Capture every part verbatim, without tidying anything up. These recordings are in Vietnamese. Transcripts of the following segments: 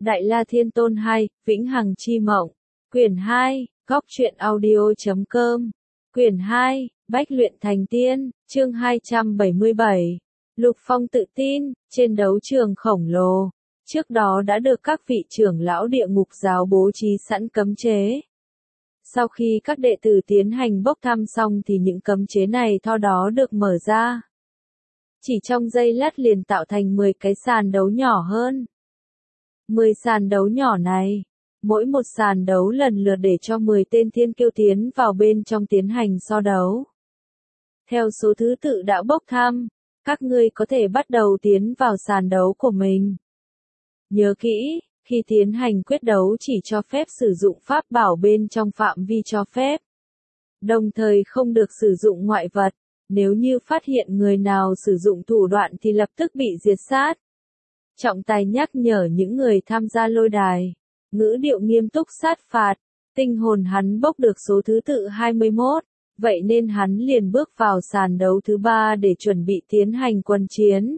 Đại La Thiên Tôn hai, Vĩnh Hằng Chi Mộng. Quyển hai, Góc truyện audio.com. Quyển hai, Bách luyện thành tiên, chương hai trăm bảy mươi bảy. Lục Phong tự tin, trên đấu trường khổng lồ. Trước đó đã được các vị trưởng lão địa ngục giáo bố trí sẵn cấm chế. Sau khi các đệ tử tiến hành bốc thăm xong thì những cấm chế này theo đó được mở ra. Chỉ trong giây lát liền tạo thành mười cái sàn đấu nhỏ hơn. mười sàn đấu nhỏ này, mỗi một sàn đấu lần lượt để cho mười tên thiên kiêu tiến vào bên trong tiến hành so đấu. Theo số thứ tự đã bốc thăm, các ngươi có thể bắt đầu tiến vào sàn đấu của mình. Nhớ kỹ, khi tiến hành quyết đấu chỉ cho phép sử dụng pháp bảo bên trong phạm vi cho phép. Đồng thời không được sử dụng ngoại vật, nếu như phát hiện người nào sử dụng thủ đoạn thì lập tức bị diệt sát. Trọng tài nhắc nhở những người tham gia lôi đài, ngữ điệu nghiêm túc sát phạt, tinh hồn hắn bốc được số thứ tự hai mươi mốt, vậy nên hắn liền bước vào sàn đấu thứ ba để chuẩn bị tiến hành quân chiến.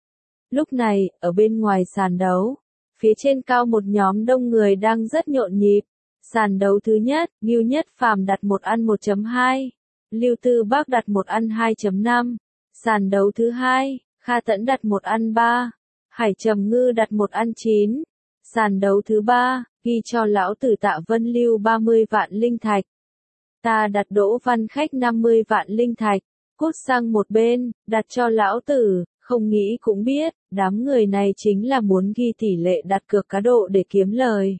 Lúc này, ở bên ngoài sàn đấu, phía trên cao một nhóm đông người đang rất nhộn nhịp. Sàn đấu thứ nhất, Ngưu Nhất Phàm đặt một ăn một chấm hai, Lưu Tư Bác đặt một ăn hai chấm năm. Sàn đấu thứ hai, Kha Tẫn đặt một ăn ba, Hải Trầm Ngư đặt một ăn chín. Sàn đấu thứ ba, ghi cho lão tử Tạ Vân Lưu ba mươi vạn linh thạch. Ta đặt Đỗ Văn Khách năm mươi vạn linh thạch, cút sang một bên, đặt cho lão tử, không nghĩ cũng biết, đám người này chính là muốn ghi tỷ lệ đặt cược cá độ để kiếm lời.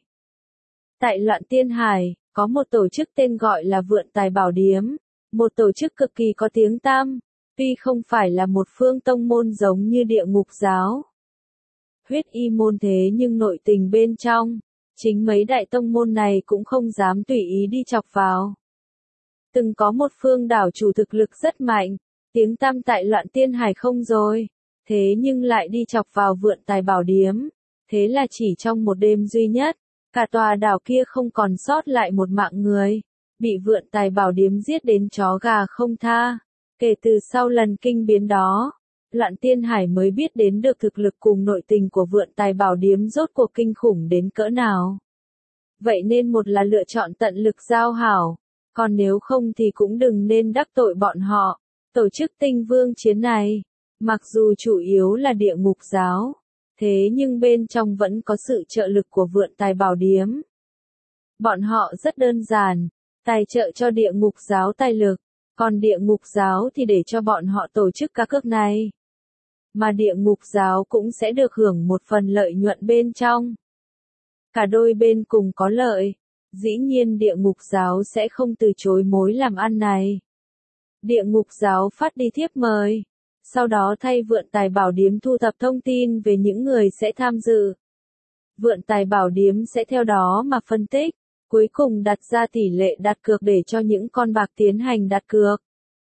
Tại Loạn Tiên Hải, có một tổ chức tên gọi là Vượn Tài Bảo Điếm, một tổ chức cực kỳ có tiếng tăm, tuy không phải là một phương tông môn giống như Địa Ngục Giáo, Huyết Y môn thế nhưng nội tình bên trong, chính mấy đại tông môn này cũng không dám tùy ý đi chọc vào. Từng có một phương đảo chủ thực lực rất mạnh, tiếng tăm tại Loạn Tiên Hải không rồi, thế nhưng lại đi chọc vào Vượn Tài Bảo Điếm, thế là chỉ trong một đêm duy nhất, cả tòa đảo kia không còn sót lại một mạng người, bị Vượn Tài Bảo Điếm giết đến chó gà không tha. Kể từ sau lần kinh biến đó, Loạn Tiên Hải mới biết đến được thực lực cùng nội tình của Vượn Tài Bảo Điếm rốt cuộc kinh khủng đến cỡ nào. Vậy nên một là lựa chọn tận lực giao hảo, còn nếu không thì cũng đừng nên đắc tội bọn họ. Tổ chức Tinh Vương chiến này, mặc dù chủ yếu là Địa Ngục Giáo, thế nhưng bên trong vẫn có sự trợ lực của Vượn Tài Bảo Điếm. Bọn họ rất đơn giản, tài trợ cho Địa Ngục Giáo tài lực, còn Địa Ngục Giáo thì để cho bọn họ tổ chức cá cược này. Mà Địa Ngục Giáo cũng sẽ được hưởng một phần lợi nhuận bên trong. Cả đôi bên cùng có lợi, dĩ nhiên Địa Ngục Giáo sẽ không từ chối mối làm ăn này. Địa Ngục Giáo phát đi thiếp mời, sau đó thay Vượn Tài Bảo Điếm thu thập thông tin về những người sẽ tham dự. Vượn Tài Bảo Điếm sẽ theo đó mà phân tích, cuối cùng đặt ra tỷ lệ đặt cược để cho những con bạc tiến hành đặt cược.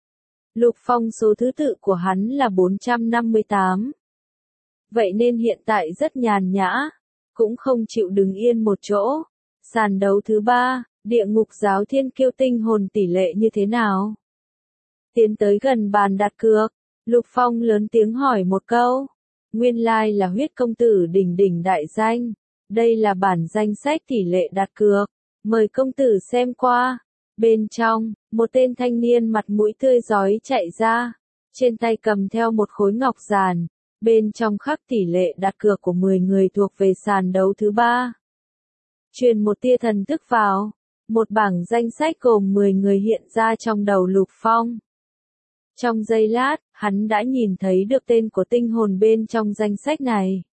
Lục Phong số thứ tự của hắn là bốn trăm năm mươi tám. Vậy nên hiện tại rất nhàn nhã, cũng không chịu đứng yên một chỗ. Sàn đấu thứ ba, Địa Ngục Giáo Thiên Kiêu tinh hồn tỷ lệ như thế nào? Tiến tới gần bàn đặt cược, Lục Phong lớn tiếng hỏi một câu. Nguyên lai là Huyết công tử đỉnh đỉnh đại danh. Đây là bản danh sách tỷ lệ đặt cược. Mời công tử xem qua. Bên trong, một tên thanh niên mặt mũi tươi rói chạy ra. Trên tay cầm theo một khối ngọc giản. Bên trong khắc tỷ lệ đặt cược của mười người thuộc về sàn đấu thứ ba. Truyền một tia thần thức vào. Một bảng danh sách gồm mười người hiện ra trong đầu Lục Phong. Trong giây lát, hắn đã nhìn thấy được tên của tinh hồn bên trong danh sách này.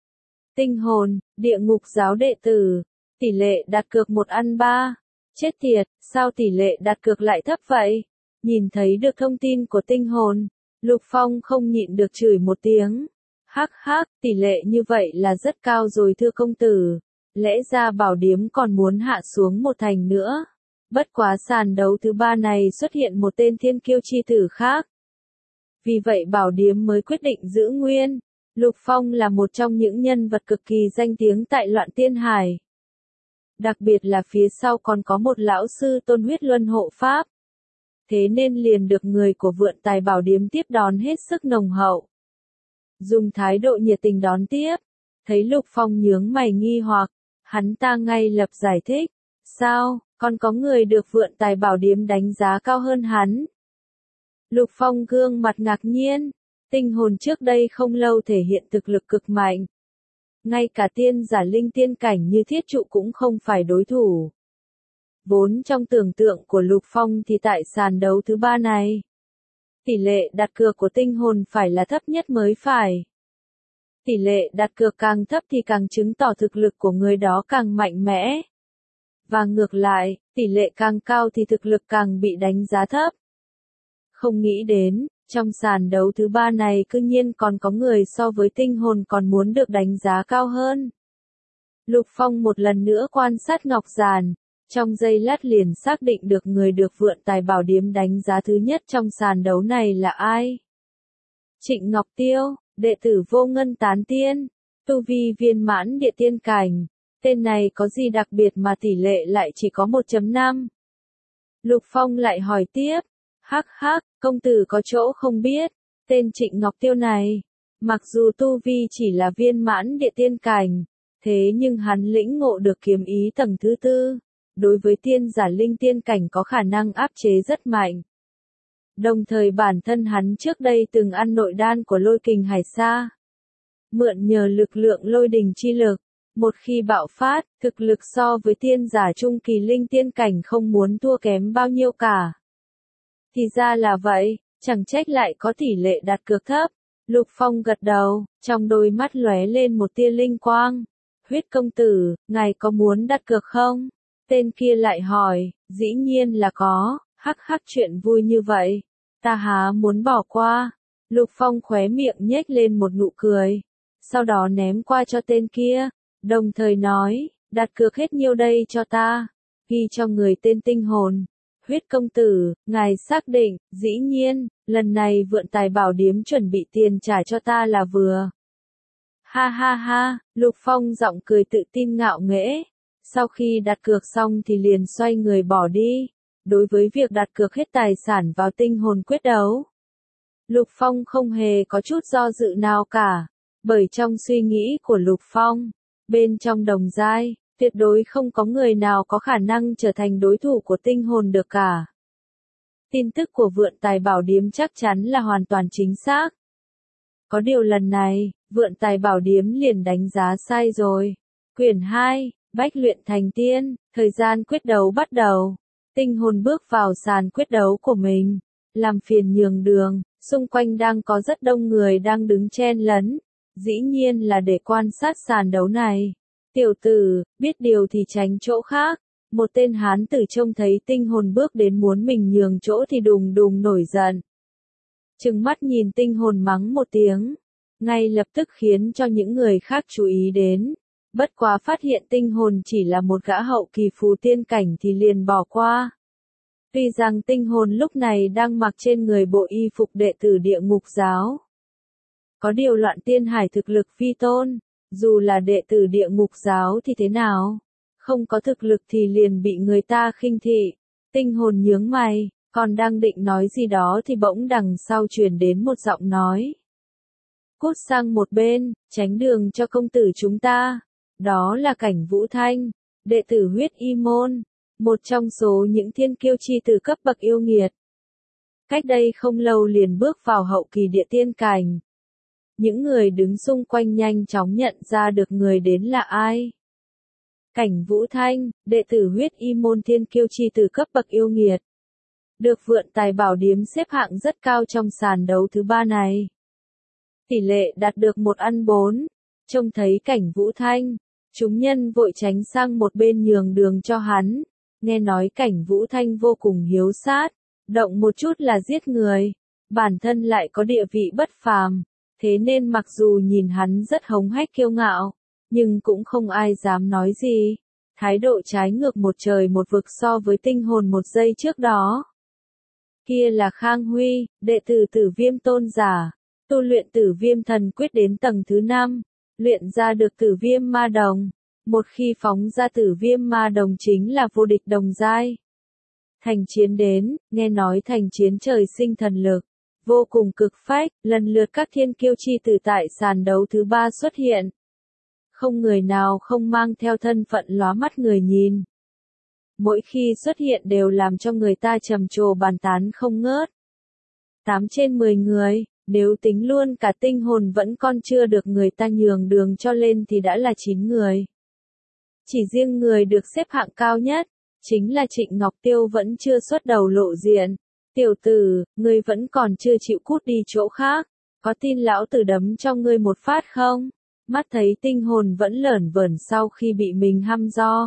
Tinh hồn, Địa Ngục Giáo đệ tử, tỷ lệ đặt cược một ăn ba. Chết tiệt, sao tỷ lệ đặt cược lại thấp vậy? Nhìn thấy được thông tin của tinh hồn, Lục Phong không nhịn được chửi một tiếng. Hắc hắc, tỷ lệ như vậy là rất cao rồi thưa công tử. Lẽ ra Bảo Điếm còn muốn hạ xuống một thành nữa. Bất quá sàn đấu thứ ba này xuất hiện một tên thiên kiêu chi tử khác. Vì vậy Bảo Điếm mới quyết định giữ nguyên. Lục Phong là một trong những nhân vật cực kỳ danh tiếng tại Loạn Tiên Hải. Đặc biệt là phía sau còn có một lão sư Tôn Huyết Luân hộ pháp. Thế nên liền được người của Vượn Tài Bảo Điếm tiếp đón hết sức nồng hậu. Dùng thái độ nhiệt tình đón tiếp. Thấy Lục Phong nhướng mày nghi hoặc, hắn ta ngay lập giải thích, sao, còn có người được Vượn Tài Bảo Điếm đánh giá cao hơn hắn. Lục Phong gương mặt ngạc nhiên, tinh hồn trước đây không lâu thể hiện thực lực cực mạnh. Ngay cả tiên giả linh tiên cảnh như thiết trụ cũng không phải đối thủ. Vốn trong tưởng tượng của Lục Phong thì tại sàn đấu thứ ba này, tỷ lệ đặt cược của tinh hồn phải là thấp nhất mới phải. Tỷ lệ đặt cược càng thấp thì càng chứng tỏ thực lực của người đó càng mạnh mẽ. Và ngược lại, tỷ lệ càng cao thì thực lực càng bị đánh giá thấp. Không nghĩ đến, trong sàn đấu thứ ba này cư nhiên còn có người so với tinh hồn còn muốn được đánh giá cao hơn. Lục Phong một lần nữa quan sát ngọc giàn, trong giây lát liền xác định được người được Vượn Tài Bảo Điếm đánh giá thứ nhất trong sàn đấu này là ai. Trịnh Ngọc Tiêu, đệ tử Vô Ngân Tán Tiên, tu vi viên mãn địa tiên cảnh, tên này có gì đặc biệt mà tỷ lệ lại chỉ có một chấm năm. Lục Phong lại hỏi tiếp, hắc hắc, công tử có chỗ không biết, tên Trịnh Ngọc Tiêu này, mặc dù tu vi chỉ là viên mãn địa tiên cảnh, thế nhưng hắn lĩnh ngộ được kiếm ý tầng thứ tư, đối với tiên giả linh tiên cảnh có khả năng áp chế rất mạnh. Đồng thời bản thân hắn trước đây từng ăn nội đan của Lôi Kình Hải Sa, mượn nhờ lực lượng lôi đình chi lực, một khi bạo phát, thực lực so với tiên giả trung kỳ linh tiên cảnh không muốn thua kém bao nhiêu cả. Thì ra là vậy, chẳng trách lại có tỷ lệ đặt cược thấp. Lục Phong gật đầu, trong đôi mắt lóe lên một tia linh quang. Huyết công tử, ngài có muốn đặt cược không? Tên kia lại hỏi, dĩ nhiên là có, hắc hắc chuyện vui như vậy, ta há muốn bỏ qua. Lục Phong khóe miệng nhếch lên một nụ cười, sau đó ném qua cho tên kia, đồng thời nói, đặt cược hết nhiêu đây cho ta, ghi cho người tên tinh hồn. Huyết công tử, ngài xác định, dĩ nhiên, lần này Vượn Tài Bảo Điếm chuẩn bị tiền trả cho ta là vừa. Ha ha ha, Lục Phong giọng cười tự tin ngạo nghễ. Sau khi đặt cược xong thì liền xoay người bỏ đi. Đối với việc đặt cược hết tài sản vào tinh hồn quyết đấu, Lục Phong không hề có chút do dự nào cả. Bởi trong suy nghĩ của Lục Phong, bên trong đồng giai, tuyệt đối không có người nào có khả năng trở thành đối thủ của tinh hồn được cả. Tin tức của Vượn Tài Bảo Điếm chắc chắn là hoàn toàn chính xác. Có điều lần này, Vượn Tài Bảo Điếm liền đánh giá sai rồi. Quyển hai, Bách Luyện Thành Tiên, thời gian quyết đấu bắt đầu. Tinh hồn bước vào sàn quyết đấu của mình, làm phiền nhường đường, xung quanh đang có rất đông người đang đứng chen lấn. Dĩ nhiên là để quan sát sàn đấu này. Tiểu tử, biết điều thì tránh chỗ khác. Một tên hán tử trông thấy tinh hồn bước đến muốn mình nhường chỗ thì đùng đùng nổi giận. Trừng mắt nhìn tinh hồn mắng một tiếng, ngay lập tức khiến cho những người khác chú ý đến. Bất quá phát hiện tinh hồn chỉ là một gã hậu kỳ phù tiên cảnh thì liền bỏ qua. Tuy rằng tinh hồn lúc này đang mặc trên người bộ y phục đệ tử địa ngục giáo. Có điều Loạn Tiên Hải thực lực phi tôn, dù là đệ tử địa ngục giáo thì thế nào? Không có thực lực thì liền bị người ta khinh thị. Tinh hồn nhướng mày, còn đang định nói gì đó thì bỗng đằng sau truyền đến một giọng nói. Cút sang một bên, tránh đường cho công tử chúng ta. Đó là Cảnh Vũ Thanh, đệ tử Huyết Y Môn, một trong số những thiên kiêu chi tử cấp bậc yêu nghiệt. Cách đây không lâu liền bước vào hậu kỳ địa tiên cảnh. Những người đứng xung quanh nhanh chóng nhận ra được người đến là ai. Cảnh Vũ Thanh, đệ tử Huyết Y Môn thiên kiêu chi tử cấp bậc yêu nghiệt. Được Vượn Tài Bảo Điếm xếp hạng rất cao trong sàn đấu thứ ba này. Tỷ lệ đạt được một ăn bốn. Trông thấy Cảnh Vũ Thanh, chúng nhân vội tránh sang một bên nhường đường cho hắn. Nghe nói Cảnh Vũ Thanh vô cùng hiếu sát, động một chút là giết người. Bản thân lại có địa vị bất phàm. Thế nên mặc dù nhìn hắn rất hống hách kiêu ngạo, nhưng cũng không ai dám nói gì. Thái độ trái ngược một trời một vực so với tinh hồn một giây trước đó. Kia là Khang Huy, đệ tử Tử Viêm Tôn giả, tu luyện Tử Viêm Thần Quyết đến tầng thứ năm, luyện ra được Tử Viêm Ma Đồng. Một khi phóng ra Tử Viêm Ma Đồng chính là vô địch đồng giai. Thành chiến đến, nghe nói thành chiến trời sinh thần lực, vô cùng cực phách, lần lượt các thiên kiêu chi tử tại sàn đấu thứ ba xuất hiện. không người nào không mang theo thân phận lóa mắt người nhìn. Mỗi khi xuất hiện đều làm cho người ta trầm trồ bàn tán không ngớt. Tám trên mười người, nếu tính luôn cả tinh hồn vẫn còn chưa được người ta nhường đường cho lên thì đã là chín người. Chỉ riêng người được xếp hạng cao nhất, chính là Trịnh Ngọc Tiêu vẫn chưa xuất đầu lộ diện. Tiểu tử, ngươi vẫn còn chưa chịu cút đi chỗ khác, có tin lão tử đấm cho ngươi một phát không? Mắt thấy tinh hồn vẫn lởn vởn sau khi bị mình hăm do.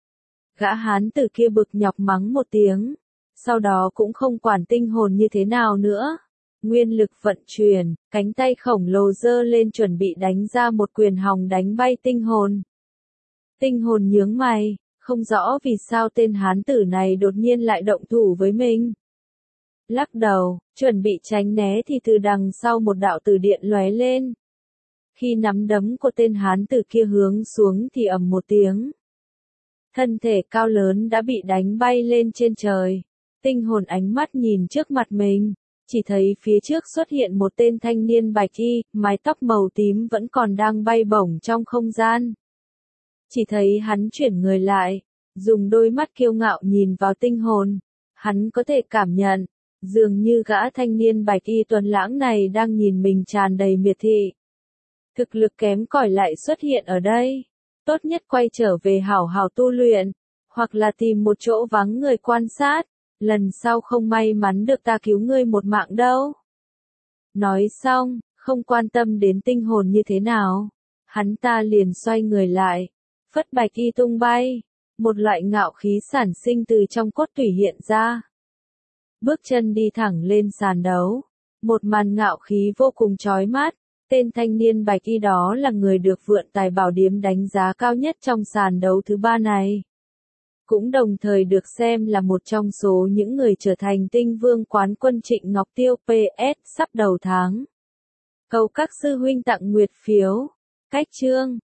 Gã hán tử kia bực nhọc mắng một tiếng, sau đó cũng không quản tinh hồn như thế nào nữa. Nguyên lực vận chuyển, cánh tay khổng lồ giơ lên chuẩn bị đánh ra một quyền hòng đánh bay tinh hồn. Tinh hồn nhướng mày, không rõ vì sao tên hán tử này đột nhiên lại động thủ với mình. Lắc đầu, chuẩn bị tránh né thì từ đằng sau một đạo tử điện lóe lên. Khi nắm đấm của tên hán tử kia hướng xuống thì ầm một tiếng. Thân thể cao lớn đã bị đánh bay lên trên trời. Tinh hồn ánh mắt nhìn trước mặt mình, chỉ thấy phía trước xuất hiện một tên thanh niên bạch y, mái tóc màu tím vẫn còn đang bay bổng trong không gian. Chỉ thấy hắn chuyển người lại, dùng đôi mắt kiêu ngạo nhìn vào tinh hồn. Hắn có thể cảm nhận, dường như gã thanh niên bạch y tuấn lãng này đang nhìn mình tràn đầy miệt thị. Thực lực kém cỏi lại xuất hiện ở đây. Tốt nhất quay trở về hảo hảo tu luyện, hoặc là tìm một chỗ vắng người quan sát, lần sau không may mắn được ta cứu ngươi một mạng đâu. Nói xong, không quan tâm đến tinh hồn như thế nào, hắn ta liền xoay người lại, phất bạch y tung bay, một loại ngạo khí sản sinh từ trong cốt tủy hiện ra. Bước chân đi thẳng lên sàn đấu, một màn ngạo khí vô cùng chói mắt. Tên thanh niên bạch y đó là người được Vượn Tài Bảo Điếm đánh giá cao nhất trong sàn đấu thứ ba này. Cũng đồng thời được xem là một trong số những người trở thành tinh vương quán quân Trịnh Ngọc Tiêu pê ét sắp đầu tháng. Cầu các sư huynh tặng nguyệt phiếu. Cách chương